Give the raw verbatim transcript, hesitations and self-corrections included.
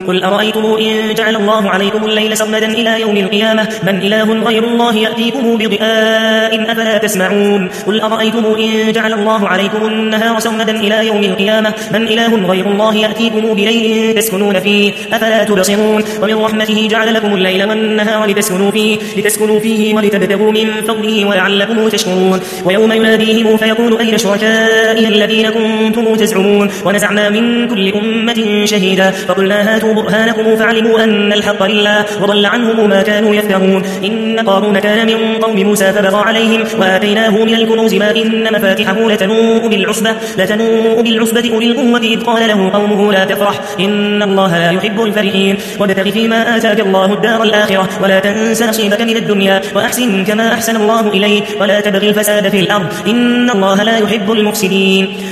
قل أرأيتم إن جعل الله عليكم الليل سرمدا إلى يوم القيامة من إله غير الله يأتيكم بضياء أفلا تسمعون قل أرأيتم إن جعل الله عليكم النهار سرمدا إلى يوم القيامة من إله غير الله يأتيكم بليل تسكنون فيه أفلا تبصرون ومن رحمته جعل لكم الليل والنهار لتسكنوا فيه, لتسكنوا فيه ولتبتغوا من فضله ولعلكم تشكرون ويوم يناديهم فيقول أين شركائي الذين كنتم تزعمون ونزعنا من كل أمة شهيدا فقلنا هاتوا برهانكم فعلموا أن الحق لله وضل عنهم ما كانوا يفترون إن قارون كان من قوم موسى فبغى عليهم وآتيناه من الكنوز ما إن مفاتحه لتنوء بالعصبة, لتنوء بالعصبة أولي القوة إذ قال له قومه لا تفرح إن الله لا يحب الفرحين وابتغ فيما آتاك الله الدار الآخرة ولا تنس نصيبك من الدنيا وأحسن كما أحسن الله إليك ولا تبغي الفساد في الأرض إن الله لا يحب المفسدين